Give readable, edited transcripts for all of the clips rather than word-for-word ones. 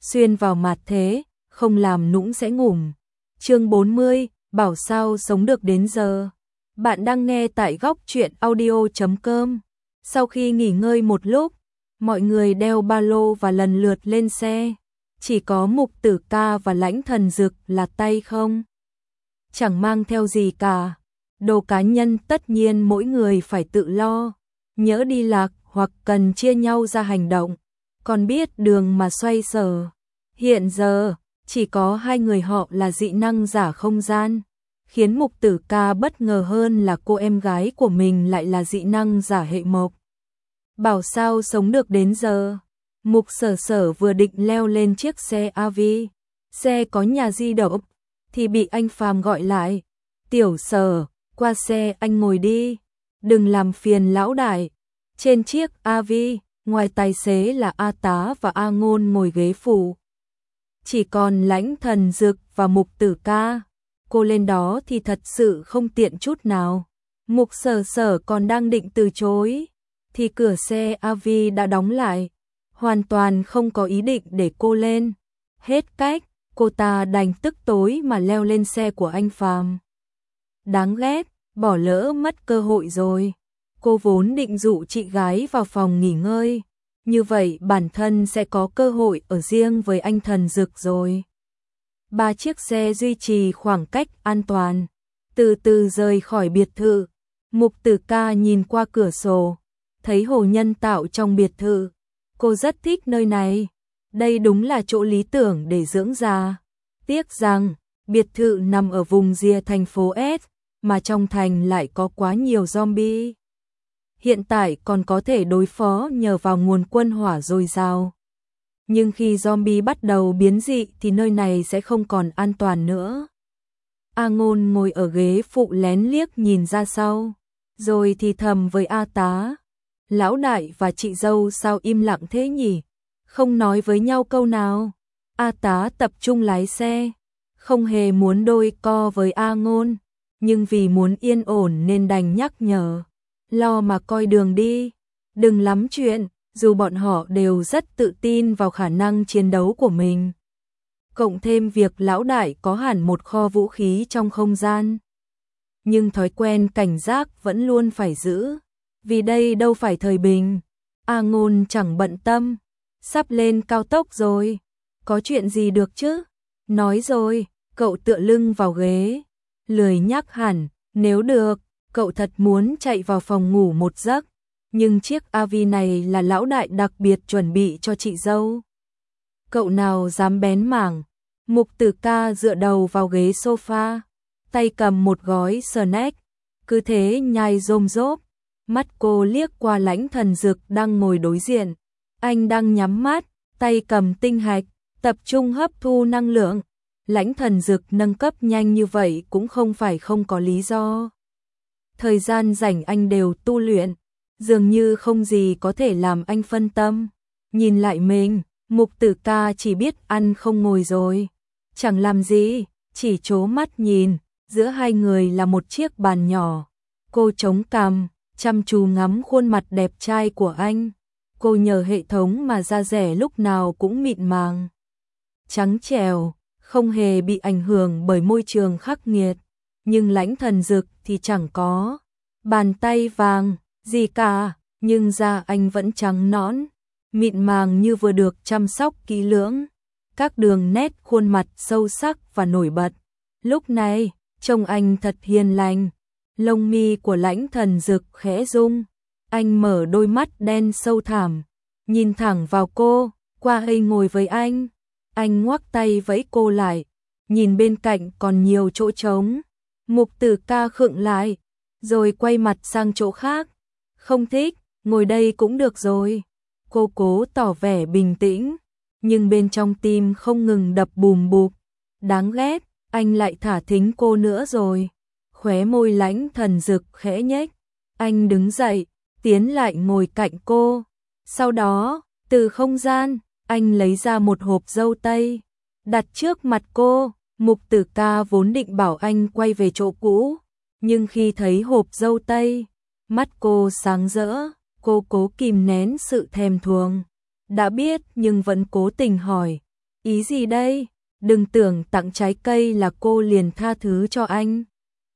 xuyên vào mặt thế, không làm nũng sẽ ngủm. Chương 40, bảo sao sống được đến giờ. Bạn đang nghe tại góc truyện audio.com. Sau khi nghỉ ngơi một lúc, mọi người đeo ba lô và lần lượt lên xe. Chỉ có Mục Tử Ca và Lãnh Thần Dực là tay không, chẳng mang theo gì cả. Đồ cá nhân tất nhiên mỗi người phải tự lo, nhỡ đi lạc hoặc cần chia nhau ra hành động, còn biết đường mà xoay sở. Hiện giờ, chỉ có hai người họ là dị năng giả không gian. Khiến Mục Tử Ca bất ngờ hơn là cô em gái của mình lại là dị năng giả hệ mộc. Bảo sao sống được đến giờ. Mục Sở Sở vừa định leo lên chiếc xe AV, xe có nhà di động, thì bị anh Phàm gọi lại. Tiểu Sở, qua xe anh ngồi đi, đừng làm phiền lão đại. Trên chiếc AV, ngoài tài xế là A Tá và A Ngôn ngồi ghế phụ. Chỉ còn Lãnh Thần Dực và Mục Tử Ca. Cô lên đó thì thật sự không tiện chút nào. Mục Sở Sở còn đang định từ chối, thì cửa xe AV đã đóng lại. Hoàn toàn không có ý định để cô lên. Hết cách, cô ta đành tức tối mà leo lên xe của anh Phàm. Đáng ghét, bỏ lỡ mất cơ hội rồi. Cô vốn định dụ chị gái vào phòng nghỉ ngơi, như vậy bản thân sẽ có cơ hội ở riêng với anh Thần Dực rồi. Ba chiếc xe duy trì khoảng cách an toàn, từ từ rời khỏi biệt thự. Mục Tử Ca nhìn qua cửa sổ, thấy hồ nhân tạo trong biệt thự. Cô rất thích nơi này, đây đúng là chỗ lý tưởng để dưỡng già. Tiếc rằng, biệt thự nằm ở vùng rìa thành phố S, mà trong thành lại có quá nhiều zombie. Hiện tại còn có thể đối phó nhờ vào nguồn quân hỏa dồi dào. Nhưng khi zombie bắt đầu biến dị thì nơi này sẽ không còn an toàn nữa. A Ngôn ngồi ở ghế phụ lén liếc nhìn ra sau, rồi thì thầm với A Tá. Lão đại và chị dâu sao im lặng thế nhỉ? Không nói với nhau câu nào. A Tá tập trung lái xe, không hề muốn đôi co với A Ngôn, nhưng vì muốn yên ổn nên đành nhắc nhở. Lo mà coi đường đi, đừng lắm chuyện, dù bọn họ đều rất tự tin vào khả năng chiến đấu của mình. Cộng thêm việc lão đại có hẳn một kho vũ khí trong không gian. Nhưng thói quen cảnh giác vẫn luôn phải giữ, vì đây đâu phải thời bình. A Ngôn chẳng bận tâm, sắp lên cao tốc rồi, có chuyện gì được chứ? Nói rồi, cậu tựa lưng vào ghế, lười nhắc hẳn, nếu được, cậu thật muốn chạy vào phòng ngủ một giấc, nhưng chiếc AV này là lão đại đặc biệt chuẩn bị cho chị dâu. Cậu nào dám bén mảng. Mục Tử Ca dựa đầu vào ghế sofa, tay cầm một gói snack, cứ thế nhai rôm rốp. Mắt cô liếc qua Lãnh Thần Dực đang ngồi đối diện. Anh đang nhắm mắt, tay cầm tinh hạch, tập trung hấp thu năng lượng. Lãnh Thần Dực nâng cấp nhanh như vậy cũng không phải không có lý do. Thời gian rảnh anh đều tu luyện, dường như không gì có thể làm anh phân tâm. Nhìn lại mình, Mục Tử Ca chỉ biết ăn không ngồi rồi. Chẳng làm gì, chỉ trố mắt nhìn, giữa hai người là một chiếc bàn nhỏ. Cô chống cằm, chăm chú ngắm khuôn mặt đẹp trai của anh. Cô nhờ hệ thống mà da rẻ lúc nào cũng mịn màng, trắng trẻo, không hề bị ảnh hưởng bởi môi trường khắc nghiệt. Nhưng Lãnh Thần Dực thì chẳng có bàn tay vàng gì cả, nhưng da anh vẫn trắng nõn, mịn màng như vừa được chăm sóc kỹ lưỡng. Các đường nét khuôn mặt sâu sắc và nổi bật. Lúc này, trông anh thật hiền lành. Lông mi của Lãnh Thần Dực khẽ rung. Anh mở đôi mắt đen sâu thẳm, nhìn thẳng vào cô, qua đây ngồi với anh. Anh ngoắc tay vẫy cô lại, nhìn bên cạnh còn nhiều chỗ trống. Mục Tử Ca khựng lại, rồi quay mặt sang chỗ khác. Không thích, ngồi đây cũng được rồi. Cô cố tỏ vẻ bình tĩnh, nhưng bên trong tim không ngừng đập bùm bụp. Đáng ghét, anh lại thả thính cô nữa rồi. Khóe môi Lãnh Thần Dực khẽ nhếch. Anh đứng dậy, tiến lại ngồi cạnh cô. Sau đó, từ không gian, anh lấy ra một hộp dâu tây, đặt trước mặt cô. Mục Tử Ca vốn định bảo anh quay về chỗ cũ, nhưng khi thấy hộp dâu tây, mắt cô sáng rỡ. Cô cố kìm nén sự thèm thuồng, đã biết nhưng vẫn cố tình hỏi. Ý gì đây? Đừng tưởng tặng trái cây là cô liền tha thứ cho anh.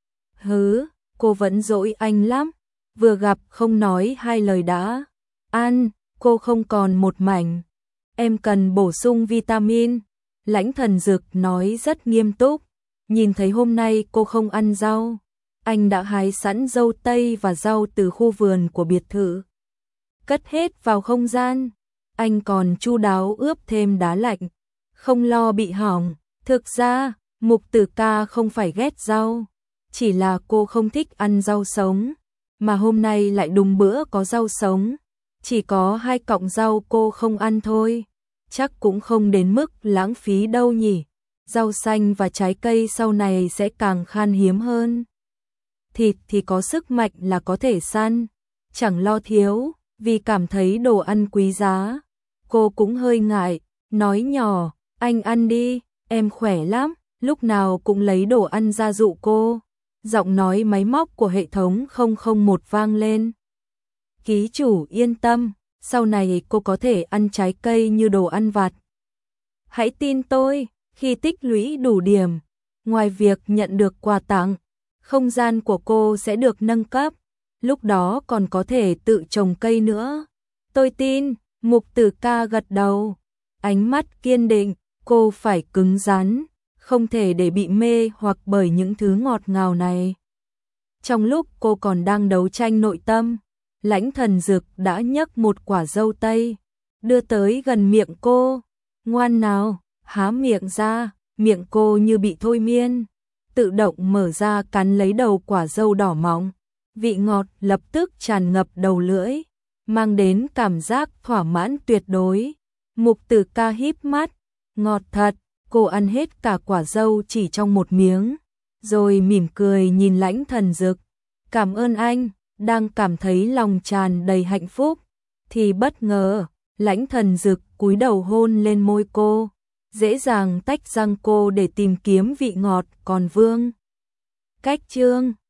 Hứ, cô vẫn dỗi anh lắm. Vừa gặp không nói hai lời đã ăn, cô không còn một mảnh. Em cần bổ sung vitamin. Lãnh Thần Dực nói rất nghiêm túc. Nhìn thấy hôm nay cô không ăn rau, anh đã hái sẵn dâu tây và rau từ khu vườn của biệt thự, cất hết vào không gian. Anh còn chu đáo ướp thêm đá lạnh, không lo bị hỏng. Thực ra, Mục Tử Ca không phải ghét rau, chỉ là cô không thích ăn rau sống, mà hôm nay lại đùng bữa có rau sống. Chỉ có 2 cọng rau cô không ăn thôi, chắc cũng không đến mức lãng phí đâu nhỉ. Rau xanh và trái cây sau này sẽ càng khan hiếm hơn. Thịt thì có sức mạnh là có thể săn, chẳng lo thiếu, vì cảm thấy đồ ăn quý giá. Cô cũng hơi ngại, nói nhỏ, anh ăn đi, em khỏe lắm, lúc nào cũng lấy đồ ăn ra dụ cô. Giọng nói máy móc của hệ thống 001 vang lên. Ký chủ yên tâm, sau này cô có thể ăn trái cây như đồ ăn vặt. Hãy tin tôi, khi tích lũy đủ điểm, ngoài việc nhận được quà tặng, không gian của cô sẽ được nâng cấp, lúc đó còn có thể tự trồng cây nữa. Tôi tin. Mục Tử Ca gật đầu, ánh mắt kiên định, cô phải cứng rắn, không thể để bị mê hoặc bởi những thứ ngọt ngào này. Trong lúc cô còn đang đấu tranh nội tâm, Lãnh Thần Dực đã nhấc một quả dâu tây, đưa tới gần miệng cô. Ngoan nào, há miệng ra, miệng cô như bị thôi miên, tự động mở ra cắn lấy đầu quả dâu đỏ mọng. Vị ngọt lập tức tràn ngập đầu lưỡi, mang đến cảm giác thỏa mãn tuyệt đối. Mục Tử Ca híp mắt, ngọt thật, cô ăn hết cả quả dâu chỉ trong một miếng, rồi mỉm cười nhìn Lãnh Thần Dực. Cảm ơn anh. Đang cảm thấy lòng tràn đầy hạnh phúc, thì bất ngờ, Lãnh Thần Dực cúi đầu hôn lên môi cô, dễ dàng tách răng cô để tìm kiếm vị ngọt còn vương. Cách chương